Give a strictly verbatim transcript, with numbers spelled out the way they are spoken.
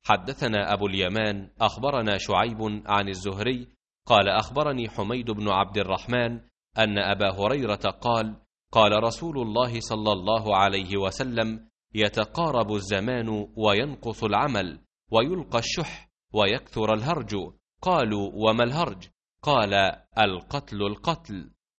حدثنا أبو اليمان أخبرنا شعيب عن الزهري قال أخبرني حميد بن عبد الرحمن أن أبا هريرة قال قال رسول الله صلى الله عليه وسلم يتقارب الزمان وينقص العمل ويلقى الشح ويكثر الهرج. قالوا وما الهرج؟ قال القتل القتل.